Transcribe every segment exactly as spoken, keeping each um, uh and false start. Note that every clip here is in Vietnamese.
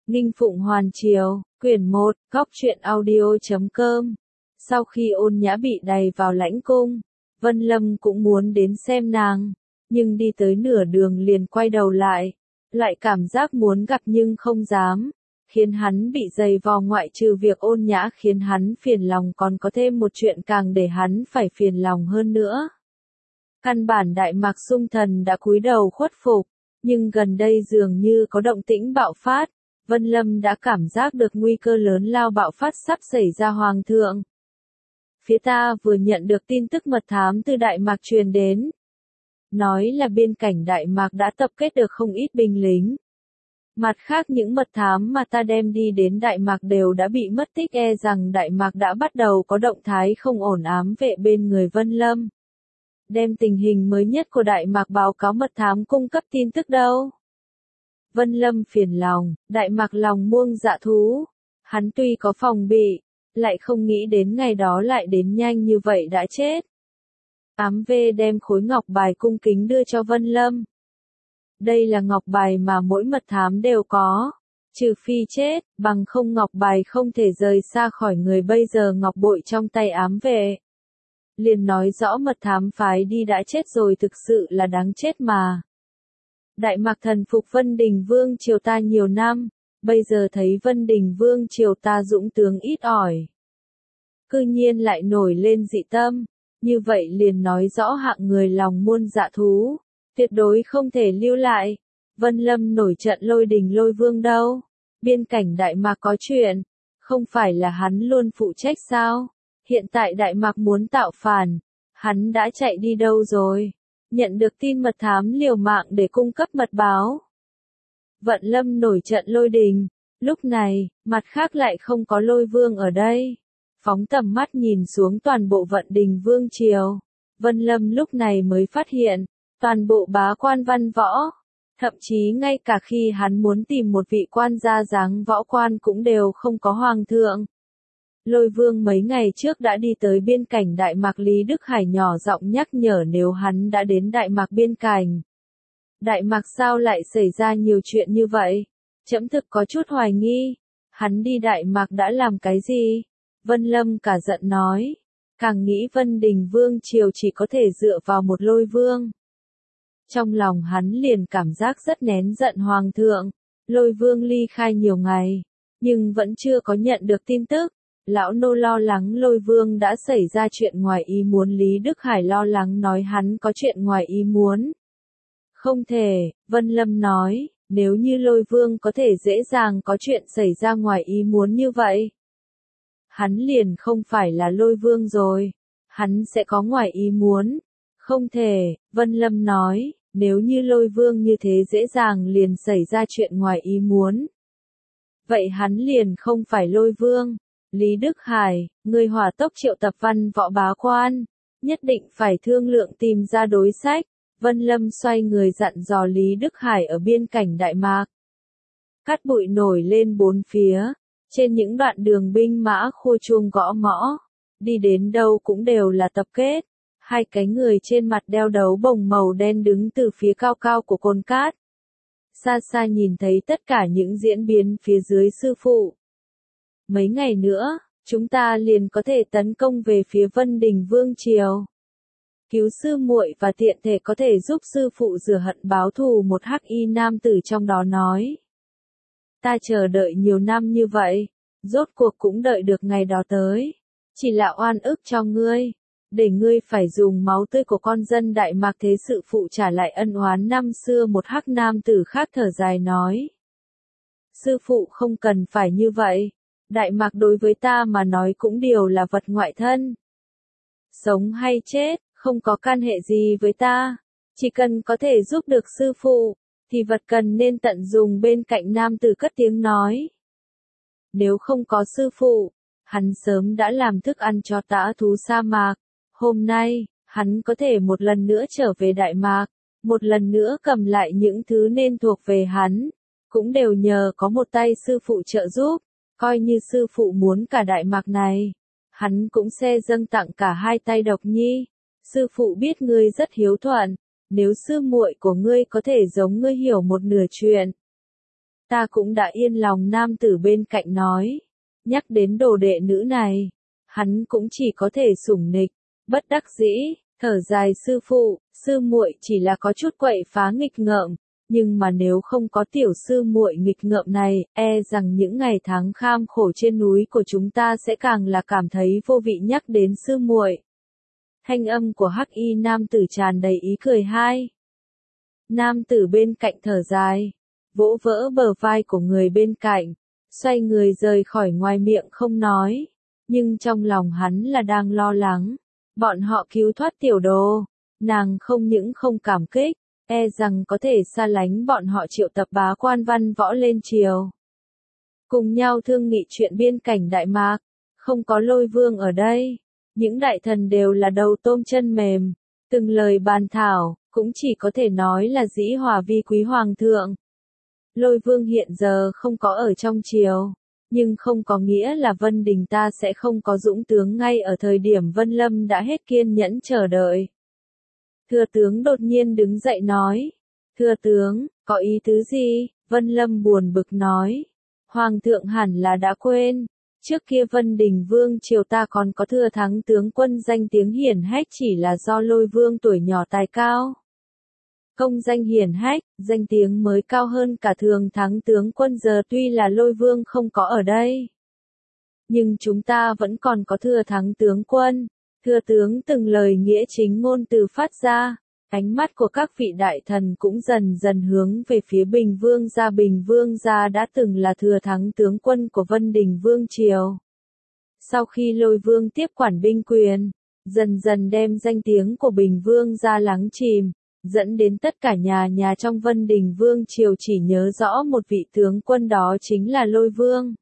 Nghinh Phụng Hoàn Triều, quyển một, góc truyện audio chấm com. Sau khi Ôn Nhã bị đày vào lãnh cung, Vân Lâm cũng muốn đến xem nàng, nhưng đi tới nửa đường liền quay đầu lại, lại cảm giác muốn gặp nhưng không dám, khiến hắn bị dày vò. Ngoại trừ việc Ôn Nhã khiến hắn phiền lòng, còn có thêm một chuyện càng để hắn phải phiền lòng hơn nữa. Căn bản Đại Mạc Sung Thần đã cúi đầu khuất phục, nhưng gần đây dường như có động tĩnh bạo phát. Vân Lâm đã cảm giác được nguy cơ lớn lao bạo phát sắp xảy ra. Hoàng thượng, phía ta vừa nhận được tin tức mật thám từ Đại Mạc truyền đến, nói là biên cảnh Đại Mạc đã tập kết được không ít binh lính. Mặt khác những mật thám mà ta đem đi đến Đại Mạc đều đã bị mất tích, e rằng Đại Mạc đã bắt đầu có động thái không ổn. Ám vệ bên người Vân Lâm đem tình hình mới nhất của Đại Mạc báo cáo mật thám cung cấp tin tức đâu. Vân Lâm phiền lòng, Đại Mạc lòng muông dạ thú. Hắn tuy có phòng bị, lại không nghĩ đến ngày đó lại đến nhanh như vậy đã chết. Ám vệ đem khối ngọc bài cung kính đưa cho Vân Lâm. Đây là ngọc bài mà mỗi mật thám đều có. Trừ phi chết, bằng không ngọc bài không thể rời xa khỏi người. Bây giờ ngọc bội trong tay ám vệ, liền nói rõ mật thám phái đi đã chết rồi, thực sự là đáng chết mà. Đại Mạc thần phục Vân Đình Vương triều ta nhiều năm, bây giờ thấy Vân Đình Vương triều ta dũng tướng ít ỏi, cư nhiên lại nổi lên dị tâm, như vậy liền nói rõ hạng người lòng muôn dạ thú, tuyệt đối không thể lưu lại. Vân Lâm nổi trận lôi đình lôi vương đâu? Biên cảnh Đại Mạc có chuyện, không phải là hắn luôn phụ trách sao? Hiện tại Đại Mạc muốn tạo phản, hắn đã chạy đi đâu rồi? Nhận được tin mật thám liều mạng để cung cấp mật báo. Vận Lâm nổi trận lôi đình, lúc này, mặt khác lại không có lôi vương ở đây. Phóng tầm mắt nhìn xuống toàn bộ Vận Đình Vương triều, Vân Lâm lúc này mới phát hiện, toàn bộ bá quan văn võ, thậm chí ngay cả khi hắn muốn tìm một vị quan gia dáng võ quan cũng đều không có. Hoàng thượng, Lôi Vương mấy ngày trước đã đi tới biên cảnh Đại Mạc. Lý Đức Hải nhỏ giọng nhắc nhở nếu hắn đã đến Đại Mạc biên cảnh. Đại Mạc sao lại xảy ra nhiều chuyện như vậy? Trẫm thực có chút hoài nghi, hắn đi Đại Mạc đã làm cái gì? Vân Lâm cả giận nói, càng nghĩ Vân Đình Vương triều chỉ có thể dựa vào một Lôi Vương. Trong lòng hắn liền cảm giác rất nén giận. Hoàng thượng, Lôi Vương ly khai nhiều ngày, nhưng vẫn chưa có nhận được tin tức. Lão nô lo lắng Lôi Vương đã xảy ra chuyện ngoài ý muốn. Lý Đức Hải lo lắng nói hắn có chuyện ngoài ý muốn. Không thể, Vân Lâm nói, nếu như Lôi Vương có thể dễ dàng có chuyện xảy ra ngoài ý muốn như vậy, hắn liền không phải là Lôi Vương rồi, hắn sẽ có ngoài ý muốn. Không thể, Vân Lâm nói, nếu như Lôi Vương như thế dễ dàng liền xảy ra chuyện ngoài ý muốn, vậy hắn liền không phải Lôi Vương. Lý Đức Hải, người hỏa tốc triệu tập văn võ bá quan, nhất định phải thương lượng tìm ra đối sách. Vân Lâm xoay người dặn dò Lý Đức Hải ở biên cảnh Đại Mạc. Cát bụi nổi lên bốn phía, trên những đoạn đường binh mã khua chuông gõ mõ, đi đến đâu cũng đều là tập kết. Hai cái người trên mặt đeo đấu bồng màu đen đứng từ phía cao cao của cồn cát. Xa xa nhìn thấy tất cả những diễn biến phía dưới. Sư phụ, mấy ngày nữa, chúng ta liền có thể tấn công về phía Vân Đình Vương triều. Cứu sư muội và tiện thể có thể giúp sư phụ rửa hận báo thù. Một hắc y nam tử trong đó nói. Ta chờ đợi nhiều năm như vậy, rốt cuộc cũng đợi được ngày đó tới. Chỉ là oan ức cho ngươi, để ngươi phải dùng máu tươi của con dân Đại Mạc thế sự phụ trả lại ân oán năm xưa. Một hắc nam tử khác thở dài nói. Sư phụ không cần phải như vậy. Đại Mạc đối với ta mà nói cũng đều là vật ngoại thân. Sống hay chết, không có can hệ gì với ta. Chỉ cần có thể giúp được sư phụ, thì vật cần nên tận dùng. Bên cạnh nam tử cất tiếng nói. Nếu không có sư phụ, hắn sớm đã làm thức ăn cho dã thú sa mạc. Hôm nay, hắn có thể một lần nữa trở về Đại Mạc, một lần nữa cầm lại những thứ nên thuộc về hắn. Cũng đều nhờ có một tay sư phụ trợ giúp. Coi như sư phụ muốn cả Đại Mạc này, hắn cũng sẽ dâng tặng cả hai tay Độc Nhi. Sư phụ biết ngươi rất hiếu thuận, nếu sư muội của ngươi có thể giống ngươi hiểu một nửa chuyện, Ta cũng đã yên lòng, nam tử bên cạnh nói. Nhắc đến đồ đệ nữ này, hắn cũng chỉ có thể sủng nịch, bất đắc dĩ, thở dài sư phụ, sư muội chỉ là có chút quậy phá nghịch ngợm, nhưng mà nếu không có tiểu sư muội nghịch ngợm này, e rằng những ngày tháng kham khổ trên núi của chúng ta sẽ càng là cảm thấy vô vị. Nhắc đến sư muội, thanh âm của hắc y nam tử tràn đầy ý cười. Hai nam tử bên cạnh thở dài, vỗ vỡ bờ vai của người bên cạnh, xoay người rời khỏi, ngoài miệng không nói, nhưng trong lòng hắn là đang lo lắng. Bọn họ cứu thoát tiểu đồ, nàng không những không cảm kích, e rằng có thể xa lánh bọn họ triệu tập bá quan văn võ lên triều, cùng nhau thương nghị chuyện biên cảnh Đại Mạc. Không có Lôi Vương ở đây, những đại thần đều là đầu tôm chân mềm, từng lời bàn thảo, cũng chỉ có thể nói là dĩ hòa vi quý. Hoàng thượng, Lôi Vương hiện giờ không có ở trong triều, nhưng không có nghĩa là Vân Đình ta sẽ không có dũng tướng. Ngay ở thời điểm Vân Lâm đã hết kiên nhẫn chờ đợi, thừa tướng đột nhiên đứng dậy nói. Thừa tướng, có ý tứ gì? Vân Lâm buồn bực nói. Hoàng thượng hẳn là đã quên, trước kia Vân Đình Vương triều ta còn có thừa thắng tướng quân danh tiếng hiển hách, chỉ là do Lôi Vương tuổi nhỏ tài cao, công danh hiển hách, danh tiếng mới cao hơn cả thường thắng tướng quân. Giờ tuy là Lôi Vương không có ở đây, nhưng chúng ta vẫn còn có thừa thắng tướng quân. Thừa tướng từng lời nghĩa chính ngôn từ phát ra, ánh mắt của các vị đại thần cũng dần dần hướng về phía Bình Vương gia. Bình Vương gia đã từng là thừa thắng tướng quân của Vân Đình Vương triều. Sau khi Lôi Vương tiếp quản binh quyền, dần dần đem danh tiếng của Bình Vương gia lắng chìm, dẫn đến tất cả nhà nhà trong Vân Đình Vương triều chỉ nhớ rõ một vị tướng quân, đó chính là Lôi Vương.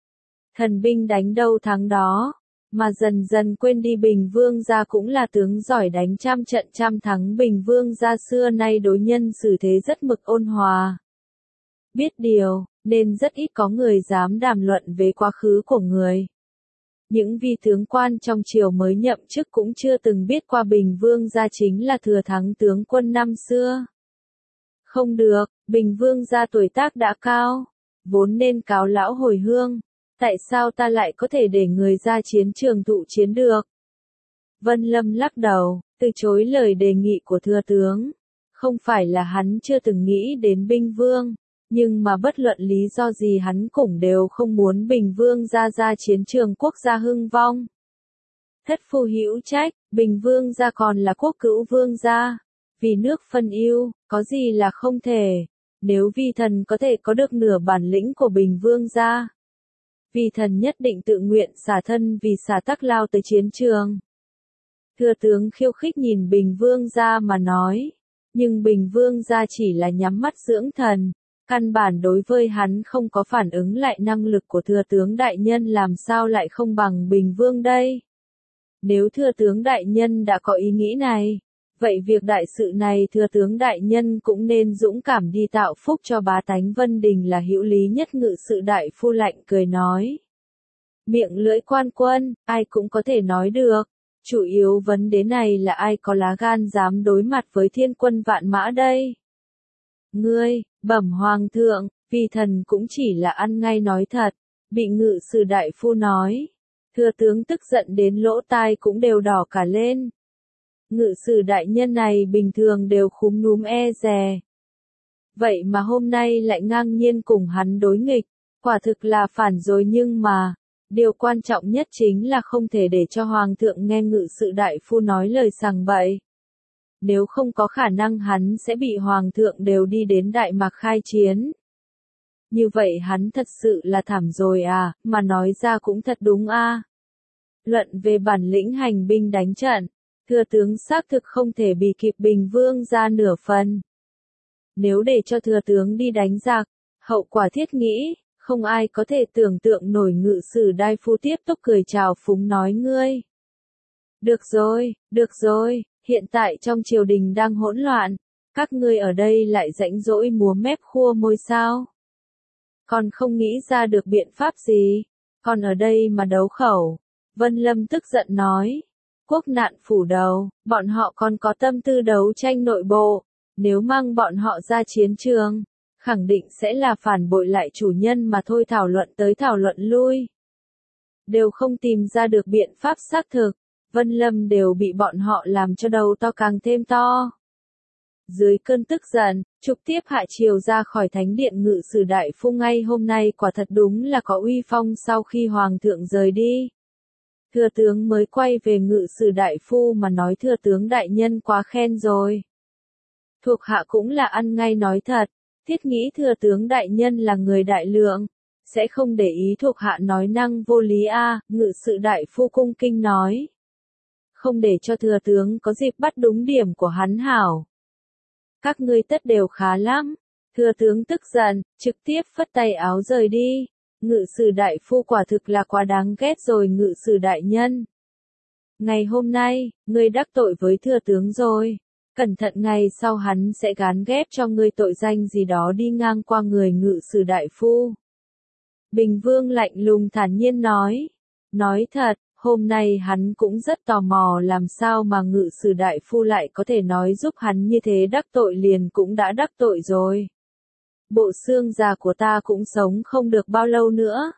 Thần binh đánh đâu thắng đó, mà dần dần quên đi Bình Vương gia cũng là tướng giỏi đánh trăm trận trăm thắng. Bình Vương gia xưa nay đối nhân xử thế rất mực ôn hòa, biết điều, nên rất ít có người dám đàm luận về quá khứ của người. Những vị tướng quan trong triều mới nhậm chức cũng chưa từng biết qua Bình Vương gia chính là thừa thắng tướng quân năm xưa. Không được, Bình Vương gia tuổi tác đã cao, vốn nên cáo lão hồi hương. Tại sao ta lại có thể để người ra chiến trường thụ chiến được? Vân Lâm lắc đầu, từ chối lời đề nghị của thừa tướng. Không phải là hắn chưa từng nghĩ đến binh vương, nhưng mà bất luận lý do gì hắn cũng đều không muốn Bình Vương gia ra chiến trường quốc gia hưng vong. Thất phu hữu trách, Bình Vương gia còn là quốc cữu vương gia, vì nước phân ưu, có gì là không thể. Nếu vi thần có thể có được nửa bản lĩnh của Bình Vương gia, vì thần nhất định tự nguyện xả thân vì xả tắc lao tới chiến trường. Thừa tướng khiêu khích nhìn Bình Vương gia mà nói, nhưng Bình Vương gia chỉ là nhắm mắt dưỡng thần, căn bản đối với hắn không có phản ứng lại. Năng lực của thừa tướng đại nhân làm sao lại không bằng Bình Vương đây? Nếu thừa tướng đại nhân đã có ý nghĩ này, vậy việc đại sự này thừa tướng đại nhân cũng nên dũng cảm đi tạo phúc cho bá tánh Vân Đình là hữu lý nhất. Ngự sự đại phu lạnh cười nói. Miệng lưỡi quan quân, ai cũng có thể nói được. Chủ yếu vấn đề này là ai có lá gan dám đối mặt với thiên quân vạn mã đây? Ngươi, bẩm hoàng thượng, vì thần cũng chỉ là ăn ngay nói thật, bị ngự sử đại phu nói. Thừa tướng tức giận đến lỗ tai cũng đều đỏ cả lên. Ngự sử đại nhân này bình thường đều khúm núm e dè. Vậy mà hôm nay lại ngang nhiên cùng hắn đối nghịch, quả thực là phản rồi. Nhưng mà, điều quan trọng nhất chính là không thể để cho hoàng thượng nghe ngự sự đại phu nói lời sằng bậy. Nếu không có khả năng hắn sẽ bị hoàng thượng đều đi đến Đại Mạc khai chiến. Như vậy hắn thật sự là thảm rồi à, mà nói ra cũng thật đúng a. À. Luận về bản lĩnh hành binh đánh trận, thừa tướng xác thực không thể bị kịp Bình Vương ra nửa phần. Nếu để cho thừa tướng đi đánh giặc, hậu quả thiết nghĩ, không ai có thể tưởng tượng nổi. Ngự sử đại phu tiếp tục cười chào phúng nói. Ngươi. Được rồi, được rồi, hiện tại trong triều đình đang hỗn loạn, các ngươi ở đây lại rãnh rỗi múa mép khua môi sao? Còn không nghĩ ra được biện pháp gì, còn ở đây mà đấu khẩu. Vân Lâm tức giận nói. Quốc nạn phủ đầu, bọn họ còn có tâm tư đấu tranh nội bộ, nếu mang bọn họ ra chiến trường, khẳng định sẽ là phản bội lại chủ nhân mà thôi, thảo luận tới thảo luận lui. Đều không tìm ra được biện pháp xác thực, Vân Lâm đều bị bọn họ làm cho đầu to càng thêm to. Dưới cơn tức giận, trực tiếp hạ triều ra khỏi thánh điện ngự sử đại phu ngay hôm nay quả thật đúng là có uy phong. Sau khi hoàng thượng rời đi, thừa tướng mới quay về ngự sử đại phu mà nói thừa tướng đại nhân quá khen rồi. Thuộc hạ cũng là ăn ngay nói thật, thiết nghĩ thừa tướng đại nhân là người đại lượng, sẽ không để ý thuộc hạ nói năng vô lý a. À, ngự sự đại phu cung kinh nói. Không để cho thừa tướng có dịp bắt đúng điểm của hắn hảo. Các ngươi tất đều khá lắm. Thừa tướng tức giận, trực tiếp phất tay áo rời đi. Ngự sử đại phu quả thực là quá đáng ghét rồi. Ngự sử đại nhân, ngày hôm nay, ngươi đắc tội với thừa tướng rồi. Cẩn thận ngày sau hắn sẽ gán ghép cho ngươi tội danh gì đó đi ngang qua người ngự sử đại phu. Bình Vương lạnh lùng thản nhiên nói. Nói thật, hôm nay hắn cũng rất tò mò làm sao mà ngự sử đại phu lại có thể nói giúp hắn như thế, đắc tội liền cũng đã đắc tội rồi. Bộ xương già của ta cũng sống không được bao lâu nữa.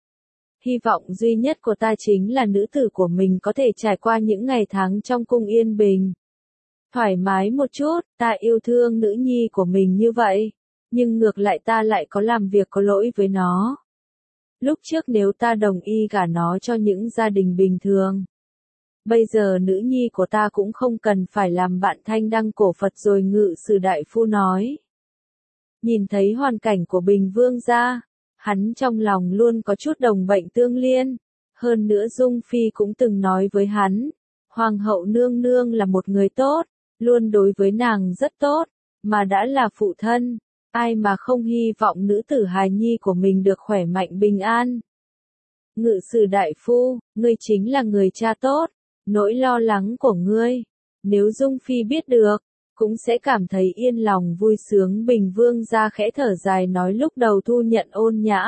Hy vọng duy nhất của ta chính là nữ tử của mình có thể trải qua những ngày tháng trong cung yên bình. Thoải mái một chút, ta yêu thương nữ nhi của mình như vậy, nhưng ngược lại ta lại có làm việc có lỗi với nó. Lúc trước nếu ta đồng ý gả nó cho những gia đình bình thường, bây giờ nữ nhi của ta cũng không cần phải làm bạn thanh đăng cổ Phật rồi. Ngự sử đại phu nói. Nhìn thấy hoàn cảnh của Bình Vương gia, hắn trong lòng luôn có chút đồng bệnh tương liên. Hơn nữa Dung Phi cũng từng nói với hắn, Hoàng hậu nương nương là một người tốt, luôn đối với nàng rất tốt, mà đã là phụ thân, ai mà không hy vọng nữ tử hài nhi của mình được khỏe mạnh bình an. Ngự sử đại phu, ngươi chính là người cha tốt, nỗi lo lắng của ngươi, nếu Dung Phi biết được, cũng sẽ cảm thấy yên lòng vui sướng. Bình Vương gia khẽ thở dài nói lúc đầu thu nhận Ôn Nhã,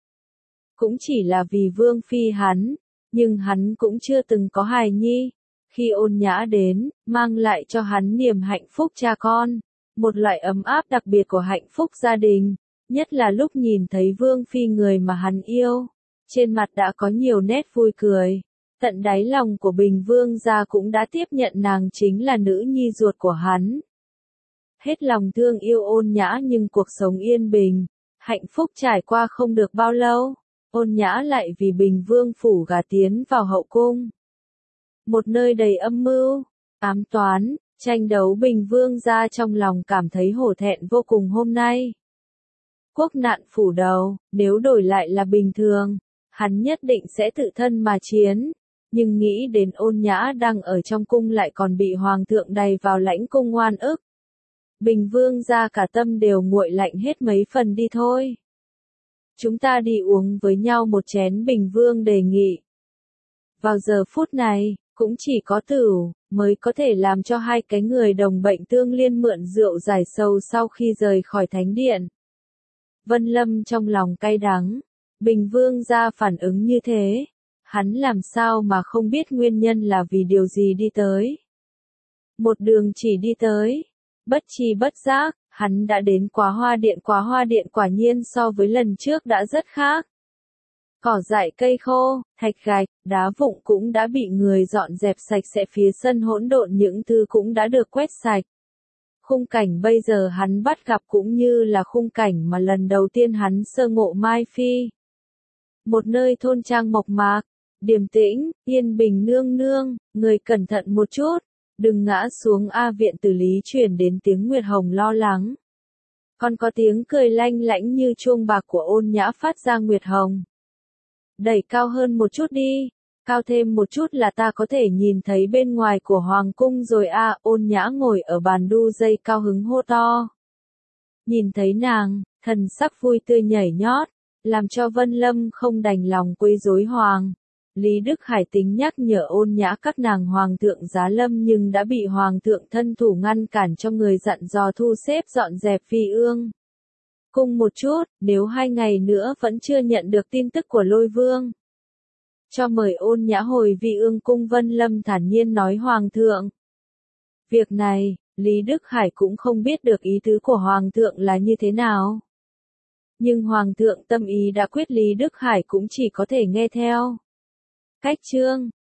cũng chỉ là vì Vương Phi hắn, nhưng hắn cũng chưa từng có hài nhi. Khi Ôn Nhã đến, mang lại cho hắn niềm hạnh phúc cha con, một loại ấm áp đặc biệt của hạnh phúc gia đình, nhất là lúc nhìn thấy Vương Phi người mà hắn yêu, trên mặt đã có nhiều nét vui cười. Tận đáy lòng của Bình Vương gia cũng đã tiếp nhận nàng chính là nữ nhi ruột của hắn. Hết lòng thương yêu Ôn Nhã nhưng cuộc sống yên bình, hạnh phúc trải qua không được bao lâu, Ôn Nhã lại vì Bình Vương phủ gả tiến vào hậu cung. Một nơi đầy âm mưu, ám toán, tranh đấu. Bình Vương gia trong lòng cảm thấy hổ thẹn vô cùng. Hôm nay, quốc nạn phủ đầu, nếu đổi lại là bình thường, hắn nhất định sẽ tự thân mà chiến. Nhưng nghĩ đến Ôn Nhã đang ở trong cung lại còn bị hoàng thượng đày vào lãnh cung oan ức, Bình Vương gia cả tâm đều nguội lạnh hết mấy phần. Đi thôi, chúng ta đi uống với nhau một chén. Bình Vương đề nghị. Vào giờ phút này, cũng chỉ có tửu mới có thể làm cho hai cái người đồng bệnh tương liên mượn rượu giải sầu. Sau khi rời khỏi thánh điện, Vân Lâm trong lòng cay đắng. Bình Vương gia phản ứng như thế, hắn làm sao mà không biết nguyên nhân là vì điều gì đi tới. Một đường chỉ đi tới, bất tri bất giác, hắn đã đến Quá Hoa Điện. Quá Hoa Điện quả nhiên so với lần trước đã rất khác. Cỏ dại cây khô, thạch gạch, đá vụn cũng đã bị người dọn dẹp sạch sẽ, phía sân hỗn độn những thứ cũng đã được quét sạch. Khung cảnh bây giờ hắn bắt gặp cũng như là khung cảnh mà lần đầu tiên hắn sơ ngộ Mai Phi. Một nơi thôn trang mộc mạc, điềm tĩnh, yên bình. Nương nương, người cẩn thận một chút, đừng ngã xuống a. Viện tử lý truyền đến tiếng Nguyệt Hồng lo lắng. Còn có tiếng cười lanh lảnh như chuông bạc của Ôn Nhã phát ra. Nguyệt Hồng, đẩy cao hơn một chút đi, cao thêm một chút là ta có thể nhìn thấy bên ngoài của hoàng cung rồi a. À, Ôn Nhã ngồi ở bàn đu dây cao hứng hô to. Nhìn thấy nàng, thần sắc vui tươi nhảy nhót, làm cho Vân Lâm không đành lòng quấy rối hoàng. Lý Đức Hải tính nhắc nhở Ôn Nhã các nàng hoàng thượng giá lâm nhưng đã bị hoàng thượng thân thủ ngăn cản, cho người dặn dò thu xếp dọn dẹp Phi Ương cung một chút, nếu hai ngày nữa vẫn chưa nhận được tin tức của Lôi Vương, cho mời Ôn Nhã hồi Vi Ương cung. Vân Lâm thản nhiên nói. Hoàng thượng, việc này, Lý Đức Khải cũng không biết được ý tứ của Hoàng thượng là như thế nào. Nhưng Hoàng thượng tâm ý đã quyết, Lý Đức Khải cũng chỉ có thể nghe theo. Cách chương